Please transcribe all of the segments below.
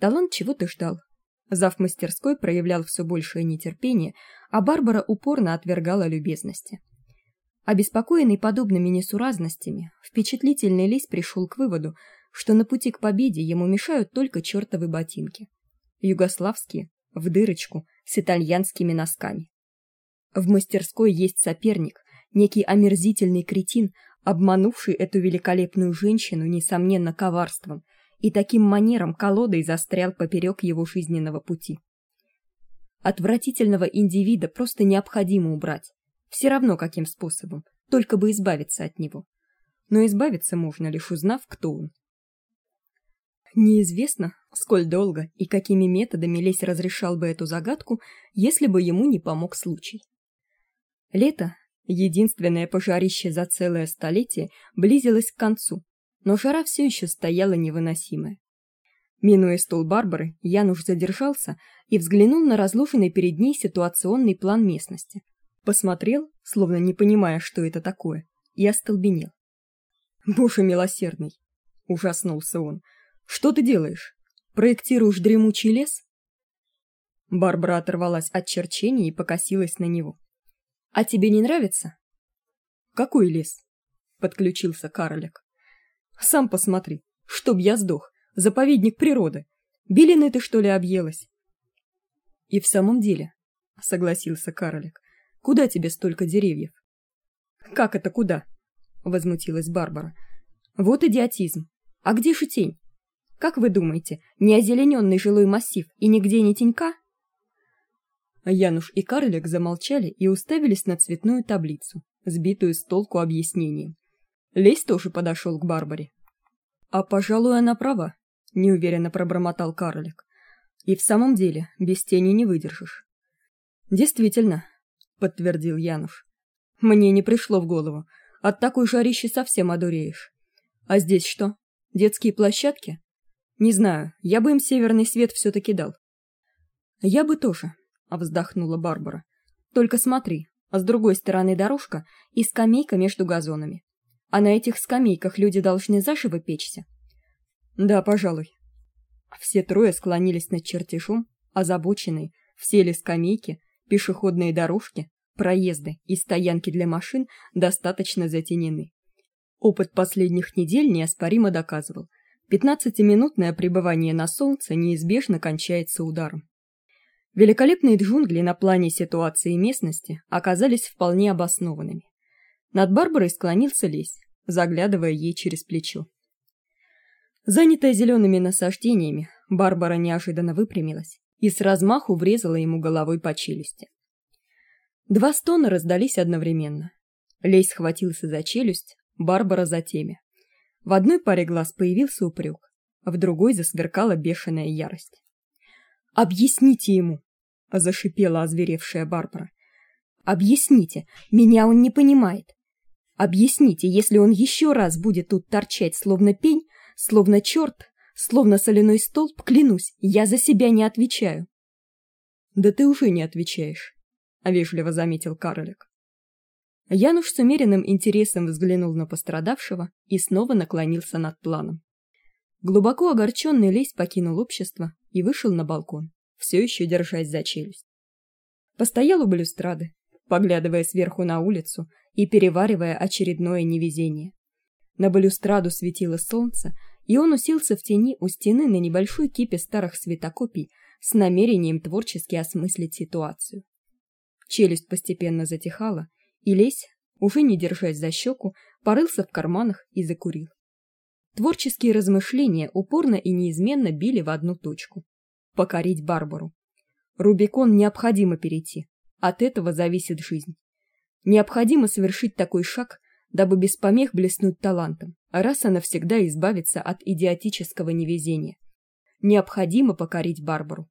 Талант чего-то ждал. Зав мастерской проявлял все большее нетерпение, а Барбара упорно отвергала любезности. Обеспокоенный подобными несуразностями, впечатлительный лис пришел к выводу, что на пути к победе ему мешают только чертовы ботинки. Югославские, в дырочку, с итальянскими носками. В мастерской есть соперник, некий омерзительный кретин, обманувший эту великолепную женщину, несомненно, коварством, и таким манером колодой застрял поперек его жизненного пути. Отвратительного индивида просто необходимо убрать. Все равно каким способом, только бы избавиться от него. Но избавиться можно, лишь узнав, кто он. Неизвестно, сколь долго и какими методами лесь разрешал бы эту загадку, если бы ему не помог случай. Лето, единственное пожарище за целое столетие, близилось к концу, но жара все еще стояла невыносимая. Минуя стол Барбары, Януш задержался и взглянул на разложенный перед ней ситуационный план местности. Посмотрел, словно не понимая, что это такое, и остолбенел. «Боже милосердный!» — ужаснулся он. «Что ты делаешь? Проектируешь дремучий лес?» Барбара оторвалась от черчения и покосилась на него. «А тебе не нравится?» «Какой лес?» — подключился карлик. «Сам посмотри, чтоб я сдох, заповедник природы. Белины ты, что ли, объелась?» «И в самом деле», — согласился карлик, — «куда тебе столько деревьев?» «Как это куда?» — возмутилась Барбара. «Вот идиотизм. А где же тень? Как вы думаете, не озелененный жилой массив и нигде не тенька?» Януш и карлик замолчали и уставились на цветную таблицу, сбитую с толку объяснением. Лесь тоже подошел к Барбаре. «А, пожалуй, она права», — неуверенно пробормотал карлик. «И в самом деле, без тени не выдержишь». «Действительно», — подтвердил Януш. «Мне не пришло в голову. От такой жарищи совсем одуреешь. А здесь что? Детские площадки? Не знаю, я бы им северный свет все-таки дал». «Я бы тоже», — вздохнула Барбара. «Только смотри, а с другой стороны дорожка и скамейка между газонами. А на этих скамейках люди должны заживо печься». «Да, пожалуй». Все трое склонились над чертежом, озабоченные, все ли скамейки, пешеходные дорожки, проезды и стоянки для машин достаточно затенены. Опыт последних недель неоспоримо доказывал: 15-минутное пребывание на солнце неизбежно кончается ударом. Великолепные джунгли на плане ситуации местности оказались вполне обоснованными. Над Барбарой склонился лесь, заглядывая ей через плечо. Занятая зелеными насаждениями, Барбара неожиданно выпрямилась и с размаху врезала ему головой по челюсти. Два стона раздались одновременно. Лесь схватился за челюсть, Барбара за темя. В одной паре глаз появился упрек, а в другой засверкала бешеная ярость. «Объясните ему!» — зашипела озверевшая Барбара. «Объясните, меня он не понимает. Объясните, если он еще раз будет тут торчать, словно пень, словно черт, словно соляной столб, клянусь, я за себя не отвечаю». «Да ты уже не отвечаешь», — вежливо заметил карлик. Януш с умеренным интересом взглянул на пострадавшего и снова наклонился над планом. Глубоко огорченный лесь покинул общество и вышел на балкон, все еще держась за челюсть. Постоял у балюстрады, поглядывая сверху на улицу и переваривая очередное невезение. На балюстраду светило солнце, и он уселся в тени у стены на небольшой кипе старых светокопий с намерением творчески осмыслить ситуацию. Челюсть постепенно затихала, и лесь, уже не держась за щеку, порылся в карманах и закурил. Творческие размышления упорно и неизменно били в одну точку — покорить Барбару. Рубикон необходимо перейти, от этого зависит жизнь. Необходимо совершить такой шаг, дабы без помех блеснуть талантом, раз и навсегда избавиться от идиотического невезения. Необходимо покорить Барбару.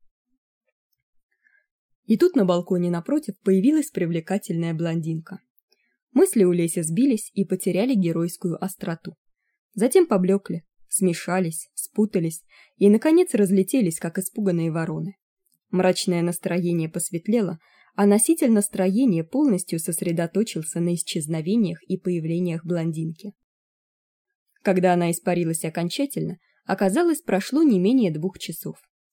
И тут на балконе напротив появилась привлекательная блондинка. Мысли у Леся сбились и потеряли геройскую остроту. Затем поблекли, смешались, спутались и, наконец, разлетелись, как испуганные вороны. Мрачное настроение посветлело, а носитель настроения полностью сосредоточился на исчезновениях и появлениях блондинки. Когда она испарилась окончательно, оказалось, прошло не менее 2 часов.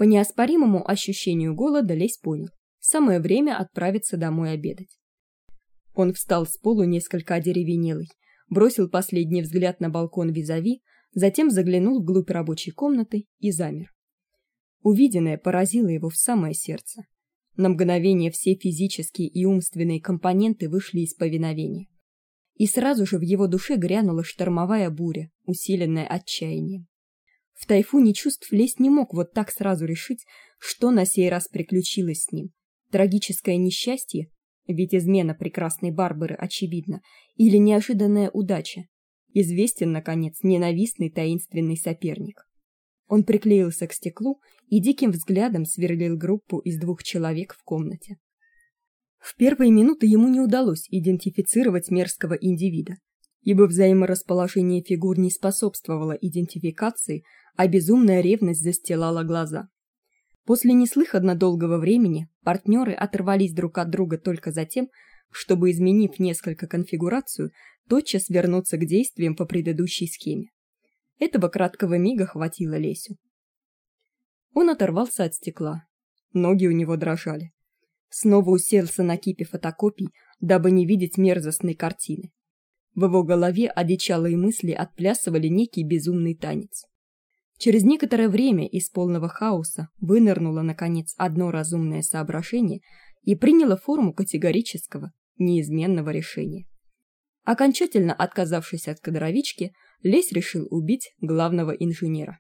По неоспоримому ощущению голода Лесь понял: самое время отправиться домой обедать. Он встал с полу несколько одеревенелый, бросил последний взгляд на балкон визави, затем заглянул вглубь рабочей комнаты и замер. Увиденное поразило его в самое сердце. На мгновение все физические и умственные компоненты вышли из повиновения. И сразу же в его душе грянула штормовая буря, усиленная отчаянием. В тайфуне чувств Лесь не мог вот так сразу решить, что на сей раз приключилось с ним: трагическое несчастье, ведь измена прекрасной Барбары очевидна, или неожиданная удача. Известен, наконец, ненавистный таинственный соперник. Он приклеился к стеклу и диким взглядом сверлил группу из 2 человек в комнате. В первые минуты ему не удалось идентифицировать мерзкого индивида, ибо взаиморасположение фигур не способствовало идентификации, а безумная ревность застилала глаза. После неслыханно долгого времени партнеры оторвались друг от друга только за тем, чтобы, изменив несколько конфигурацию, тотчас вернуться к действиям по предыдущей схеме. Этого краткого мига хватило Лесю. Он оторвался от стекла. Ноги у него дрожали. Снова уселся на кипе фотокопий, дабы не видеть мерзостной картины. В его голове одичалые мысли отплясывали некий безумный танец. Через некоторое время из полного хаоса вынырнуло наконец одно разумное соображение и приняло форму категорического, неизменного решения. Окончательно отказавшись от кадровички, Лесь решил убить главного инженера.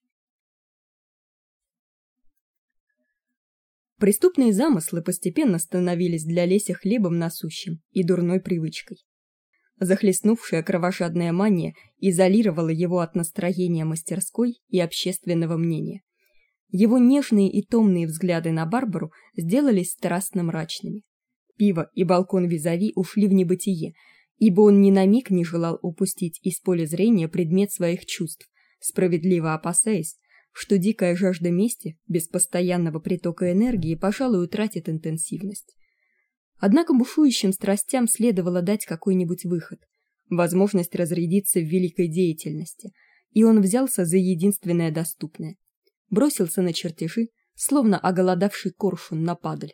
Преступные замыслы постепенно становились для Леся хлебом насущим и дурной привычкой. Захлестнувшая кровожадная мания изолировала его от настроения мастерской и общественного мнения. Его нежные и томные взгляды на Барбару сделались страстно мрачными. Пиво и балкон визави ушли в небытие, ибо он ни на миг не желал упустить из поля зрения предмет своих чувств, справедливо опасаясь, что дикая жажда мести без постоянного притока энергии, пожалуй, утратит интенсивность. Однако бушующим страстям следовало дать какой-нибудь выход, возможность разрядиться в великой деятельности, и он взялся за единственное доступное. Бросился на чертежи, словно оголодавший коршун на падаль.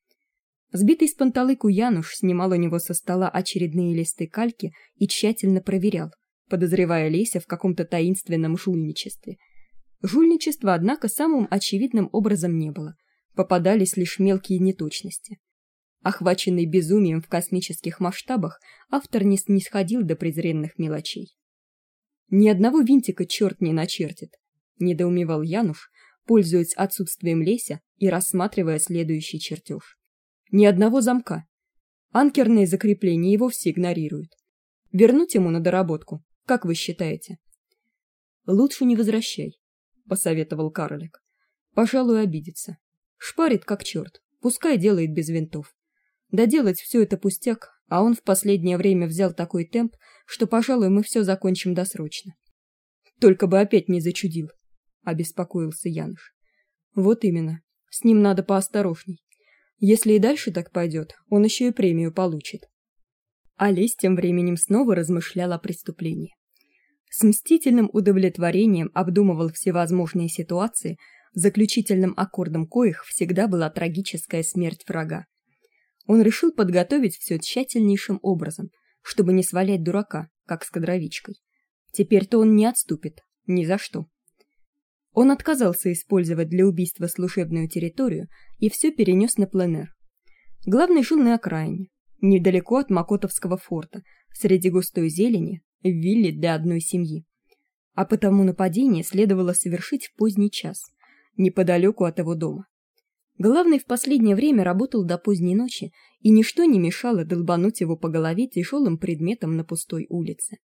Сбитый с панталыку Януш снимал у него со стола очередные листы кальки и тщательно проверял, подозревая Леся в каком-то таинственном жульничестве. Жульничества, однако, самым очевидным образом не было. Попадались лишь мелкие неточности. Охваченный безумием в космических масштабах, автор не снисходил до презренных мелочей. Ни одного винтика черт не начертит, недоумевал Януш, пользуясь отсутствием Леся и рассматривая следующий чертеж. Ни одного замка. Анкерные закрепления его все игнорируют. Вернуть ему на доработку, как вы считаете? Лучше не возвращай, посоветовал карлик. Пожалуй, обидится. Шпарит как черт, пускай делает без винтов. Доделать все это пустяк, а он в последнее время взял такой темп, что, пожалуй, мы все закончим досрочно. Только бы опять не зачудил, обеспокоился Януш. Вот именно, с ним надо поосторожней. Если и дальше так пойдет, он еще и премию получит. А Лесь тем временем снова размышлял о преступлении. С мстительным удовлетворением обдумывал всевозможные ситуации, заключительным аккордом коих всегда была трагическая смерть врага. Он решил подготовить все тщательнейшим образом, чтобы не свалять дурака, как с кадровичкой. Теперь-то он не отступит, ни за что. Он отказался использовать для убийства служебную территорию и все перенес на пленэр. Главный жил на окраине, недалеко от Макотовского форта, среди густой зелени, в вилле для одной семьи. А потому нападение следовало совершить в поздний час, неподалеку от его дома. Главный в последнее время работал до поздней ночи, и ничто не мешало долбануть его по голове тяжелым предметом на пустой улице.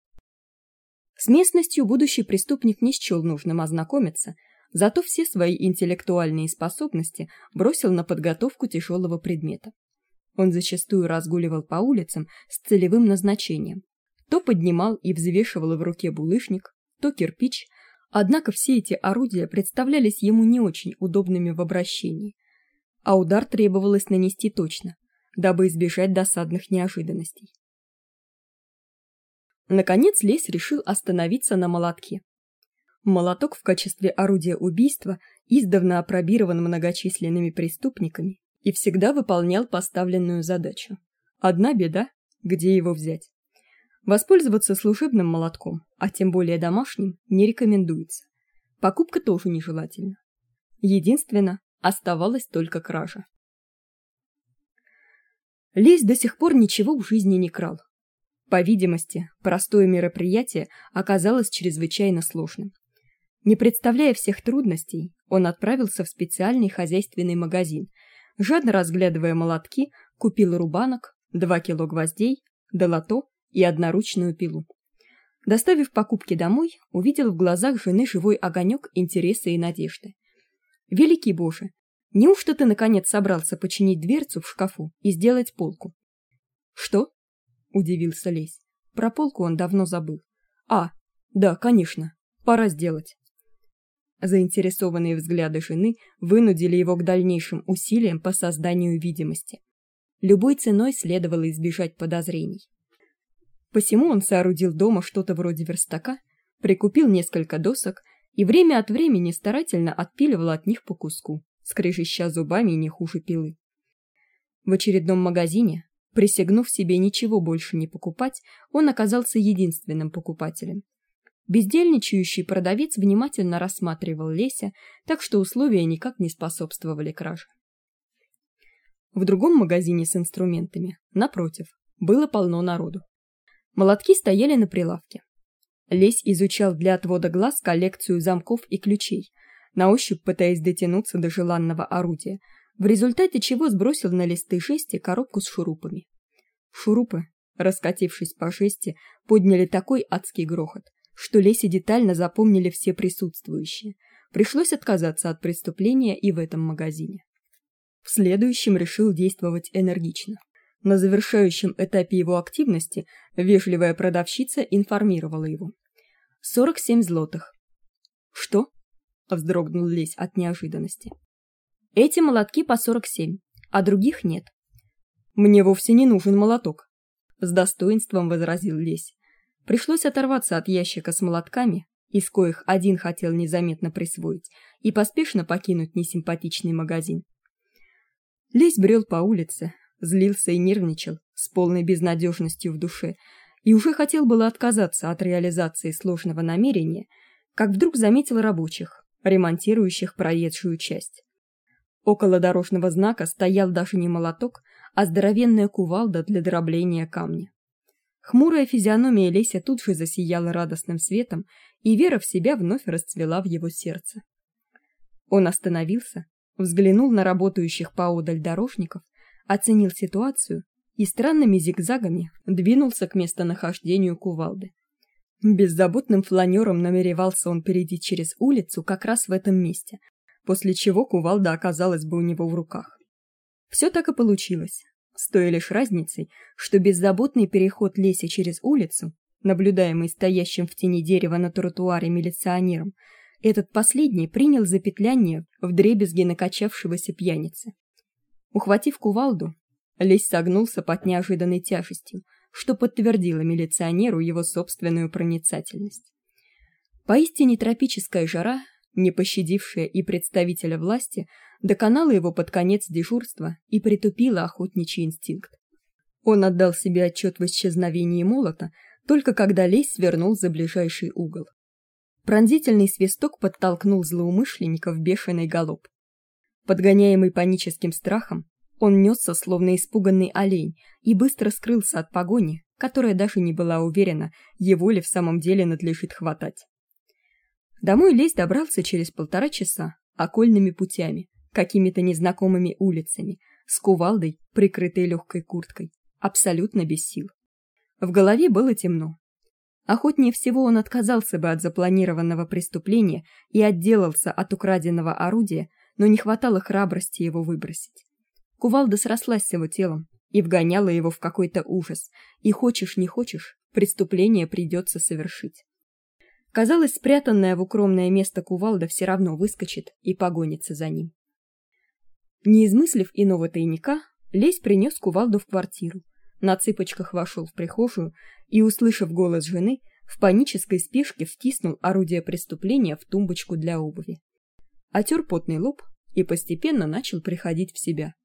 С местностью будущий преступник не счел нужным ознакомиться, зато все свои интеллектуальные способности бросил на подготовку тяжелого предмета. Он зачастую разгуливал по улицам с целевым назначением. То поднимал и взвешивал в руке булыжник, то кирпич, однако все эти орудия представлялись ему не очень удобными в обращении, а удар требовалось нанести точно, дабы избежать досадных неожиданностей. Наконец Лесь решил остановиться на молотке. Молоток в качестве орудия убийства издавна апробирован многочисленными преступниками и всегда выполнял поставленную задачу. Одна беда, где его взять? Воспользоваться служебным молотком, а тем более домашним, не рекомендуется. Покупка тоже нежелательна. Единственно, оставалась только кража. Лесь до сих пор ничего в жизни не крал. По видимости, простое мероприятие оказалось чрезвычайно сложным. Не представляя всех трудностей, он отправился в специальный хозяйственный магазин. Жадно разглядывая молотки, купил рубанок, 2 кило гвоздей, долото и одноручную пилу. Доставив покупки домой, увидел в глазах жены живой огонек интереса и надежды. «Великий Боже, неужто ты наконец собрался починить дверцу в шкафу и сделать полку?» «Что?» — удивился Лесь. Про полку он давно забыл. «А, да, конечно, пора сделать». Заинтересованные взгляды жены вынудили его к дальнейшим усилиям по созданию видимости. Любой ценой следовало избежать подозрений. Посему он соорудил дома что-то вроде верстака, прикупил несколько досок и время от времени старательно отпиливал от них по куску, скрежеща зубами не хуже пилы. В очередном магазине, присягнув себе ничего больше не покупать, он оказался единственным покупателем. Бездельничающий продавец внимательно рассматривал Леся, так что условия никак не способствовали краже. В другом магазине с инструментами, напротив, было полно народу. Молотки стояли на прилавке. Лесь изучал для отвода глаз коллекцию замков и ключей, на ощупь пытаясь дотянуться до желанного орудия, в результате чего сбросил на листы жести коробку с шурупами. Шурупы, раскатившись по жести, подняли такой адский грохот, что Лесе детально запомнили все присутствующие. Пришлось отказаться от преступления и в этом магазине. В следующем решил действовать энергично. На завершающем этапе его активности вежливая продавщица информировала его. 47 злотых. «Что?» — вздрогнул Лесь от неожиданности. «Эти молотки по 47, а других нет». «Мне вовсе не нужен молоток», — с достоинством возразил Лесь. Пришлось оторваться от ящика с молотками, из коих один хотел незаметно присвоить, и поспешно покинуть несимпатичный магазин. Лесь брел по улице, злился и нервничал с полной безнадежностью в душе и уже хотел было отказаться от реализации сложного намерения, как вдруг заметил рабочих, ремонтирующих проезжую часть. Около дорожного знака стоял даже не молоток, а здоровенная кувалда для дробления камня. Хмурая физиономия Леся тут же засияла радостным светом, и вера в себя вновь расцвела в его сердце. Он остановился, взглянул на работающих поодаль дорожников, оценил ситуацию и странными зигзагами двинулся к местонахождению кувалды. Беззаботным фланером намеревался он перейти через улицу как раз в этом месте, после чего кувалда оказалась бы у него в руках. Все так и получилось. С той лишь разницей, что беззаботный переход Леся через улицу, наблюдаемый стоящим в тени дерева на тротуаре милиционером, этот последний принял за петляние вдребезги накачавшегося пьяницы. Ухватив кувалду, Лесь согнулся под неожиданной тяжестью, что подтвердило милиционеру его собственную проницательность. Поистине тропическая жара, не пощадившая и представителя власти, доконала его под конец дежурства и притупила охотничий инстинкт. Он отдал себе отчет в исчезновении молота только когда Лесь свернул за ближайший угол. Пронзительный свисток подтолкнул злоумышленника в бешеный галоп. Подгоняемый паническим страхом, он несся, словно испуганный олень, и быстро скрылся от погони, которая даже не была уверена, его ли в самом деле надлежит хватать. Домой Лесь добрался через 1,5 часа окольными путями, какими-то незнакомыми улицами, с кувалдой, прикрытой легкой курткой, абсолютно без сил. В голове было темно. Охотнее всего он отказался бы от запланированного преступления и отделался от украденного орудия, но не хватало храбрости его выбросить. Кувалда срослась с его телом и вгоняла его в какой-то ужас, и хочешь не хочешь, преступление придется совершить. Казалось, спрятанная в укромное место кувалда все равно выскочит и погонится за ним. Не измыслив иного тайника, Лесь принес кувалду в квартиру, на цыпочках вошел в прихожую и, услышав голос жены, в панической спешке втиснул орудие преступления в тумбочку для обуви. Отер потный лоб и постепенно начал приходить в себя.